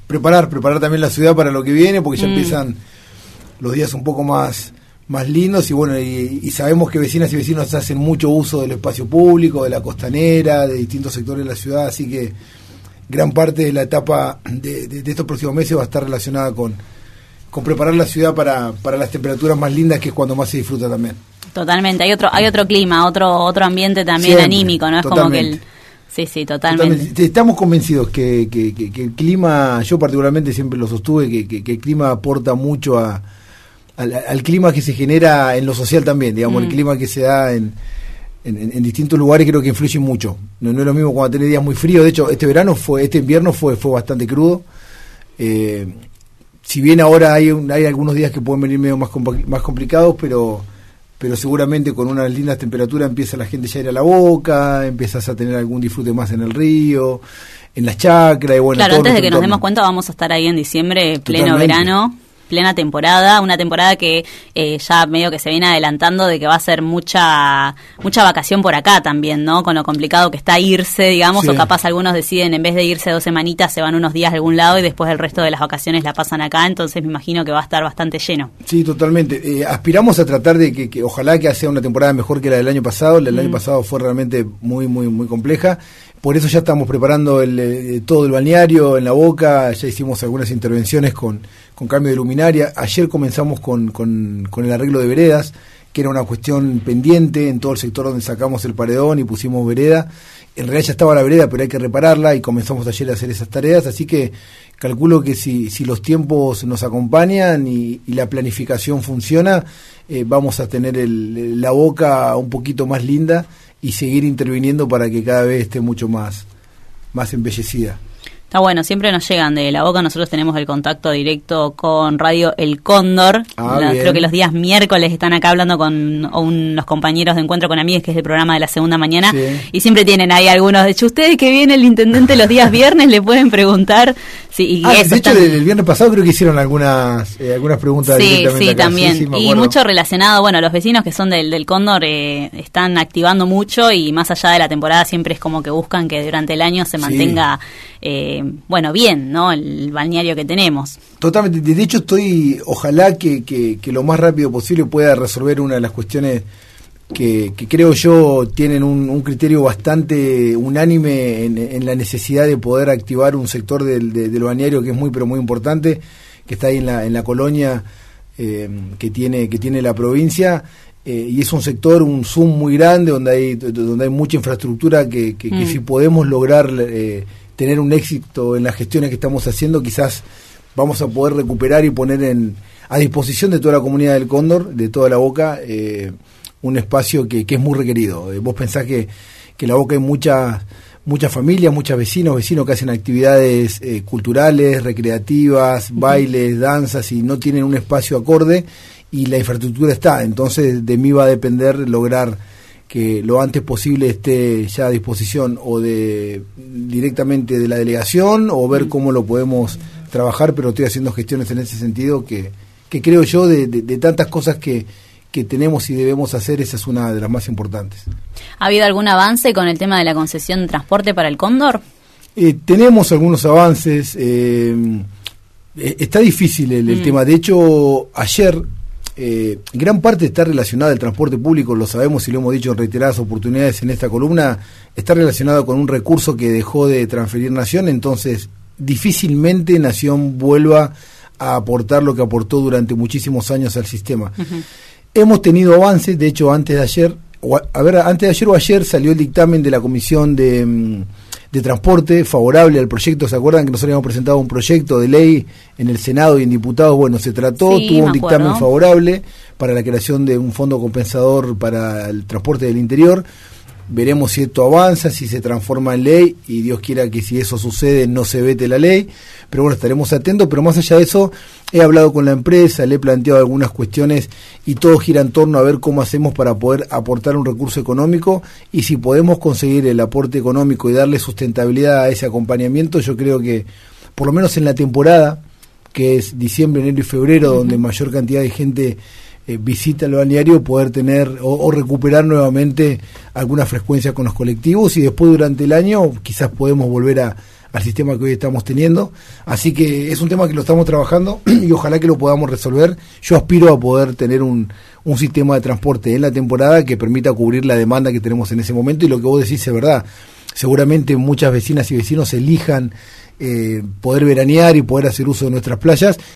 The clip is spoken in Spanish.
preparar también la ciudad para lo que viene, porque ya empiezan los días un poco más lindos, y bueno, y sabemos que vecinas y vecinos hacen mucho uso del espacio público, de la costanera, de distintos sectores de la ciudad, así que gran parte de la etapa de estos próximos meses va a estar relacionada con preparar la ciudad para las temperaturas más lindas, que es cuando más se disfruta también. Totalmente, hay otro clima, otro ambiente también siempre, anímico, ¿no? Es totalmente. Como que sí, totalmente. Estamos convencidos que el clima, yo particularmente siempre lo sostuve, que el clima aporta mucho al clima que se genera en lo social también, digamos, el clima que se da en distintos lugares creo que influye mucho. No es lo mismo cuando tenés días muy fríos. De hecho, este invierno fue bastante crudo. Si bien ahora hay algunos días que pueden venir medio más complicados, pero seguramente con unas lindas temperaturas empieza la gente ya a ir a la boca, empiezas a tener algún disfrute más en el río, en las chacras, y bueno. Claro, antes de que nos demos cuenta vamos a estar ahí en diciembre, pleno verano, plena temporada, una temporada que ya medio que se viene adelantando de que va a ser mucha vacación por acá también, ¿no? Con lo complicado que está irse, digamos, sí. O capaz algunos deciden, en vez de irse 2 semanitas, se van unos días a algún lado y después el resto de las vacaciones la pasan acá, entonces me imagino que va a estar bastante lleno. Sí, totalmente. Aspiramos a tratar de que ojalá que sea una temporada mejor que la del año pasado. La del año pasado fue realmente muy, muy, muy compleja. Por eso ya estamos preparando todo el balneario en La Boca, ya hicimos algunas intervenciones con cambio de luminaria. Ayer comenzamos con el arreglo de veredas, que era una cuestión pendiente en todo el sector donde sacamos el paredón y pusimos vereda. En realidad ya estaba la vereda, pero hay que repararla, y comenzamos ayer a hacer esas tareas, así que calculo que si los tiempos nos acompañan y la planificación funciona, vamos a tener La Boca un poquito más linda y seguir interviniendo para que cada vez esté mucho más embellecida. Está bueno, siempre nos llegan de La Boca, nosotros tenemos el contacto directo con Radio El Cóndor, creo que los días miércoles están acá hablando con unos compañeros de Encuentro con Amigues, que es el programa de la segunda mañana, sí. Y siempre tienen ahí algunos, de hecho, ustedes que viene el intendente los días viernes le pueden preguntar. Sí, de hecho, el viernes pasado creo que hicieron algunas preguntas. Sí, también, sí, y mucho relacionado, bueno, los vecinos que son del Cóndor están activando mucho, y más allá de la temporada siempre es como que buscan que durante el año se mantenga... bien, ¿no? El balneario que tenemos. Totalmente. De hecho, ojalá que lo más rápido posible pueda resolver una de las cuestiones que creo yo tienen un criterio bastante unánime en la necesidad de poder activar un sector del balneario que es muy, pero muy importante, que está ahí en la colonia que tiene la provincia. Y es un sector, un zoom muy grande, donde hay mucha infraestructura que si podemos lograr tener un éxito en las gestiones que estamos haciendo, quizás vamos a poder recuperar y poner a disposición de toda la comunidad del Cóndor, de toda La Boca, un espacio que es muy requerido. Vos pensás que en La Boca hay muchas familias, muchos vecinos que hacen actividades culturales, recreativas, bailes, danzas, y no tienen un espacio acorde, y la infraestructura está. Entonces de mí va a depender lograr que lo antes posible esté ya a disposición o directamente de la delegación, o ver cómo lo podemos trabajar, pero estoy haciendo gestiones en ese sentido que creo yo de tantas cosas que tenemos y debemos hacer, esa es una de las más importantes. ¿Ha habido algún avance con el tema de la concesión de transporte para el Cóndor? Tenemos algunos avances, está difícil el tema. De hecho, ayer gran parte está relacionada al transporte público, lo sabemos y lo hemos dicho en reiteradas oportunidades en esta columna, está relacionado con un recurso que dejó de transferir Nación, entonces difícilmente Nación vuelva a aportar lo que aportó durante muchísimos años al sistema. Uh-huh. Hemos tenido avances, de hecho antes de ayer o ayer salió el dictamen de la Comisión de Transporte favorable al proyecto. ¿Se acuerdan que nosotros habíamos presentado un proyecto de ley en el Senado y en diputados? Bueno, se trató, tuvo un dictamen favorable para la creación de un fondo compensador para el transporte del interior. Veremos si esto avanza, si se transforma en ley, y Dios quiera que si eso sucede no se vete la ley, pero bueno, estaremos atentos. Pero más allá de eso, he hablado con la empresa, le he planteado algunas cuestiones y todo gira en torno a ver cómo hacemos para poder aportar un recurso económico, y si podemos conseguir el aporte económico y darle sustentabilidad a ese acompañamiento, yo creo que por lo menos en la temporada, que es diciembre, enero y febrero, uh-huh, donde mayor cantidad de gente visita el balneario, poder tener o recuperar nuevamente alguna frecuencia con los colectivos, y después durante el año quizás podemos volver a al sistema que hoy estamos teniendo. Así que es un tema que lo estamos trabajando y ojalá que lo podamos resolver. Yo aspiro a poder tener un sistema de transporte en la temporada que permita cubrir la demanda que tenemos en ese momento, y lo que vos decís es verdad. Seguramente muchas vecinas y vecinos elijan poder veranear y poder hacer uso de nuestras playas.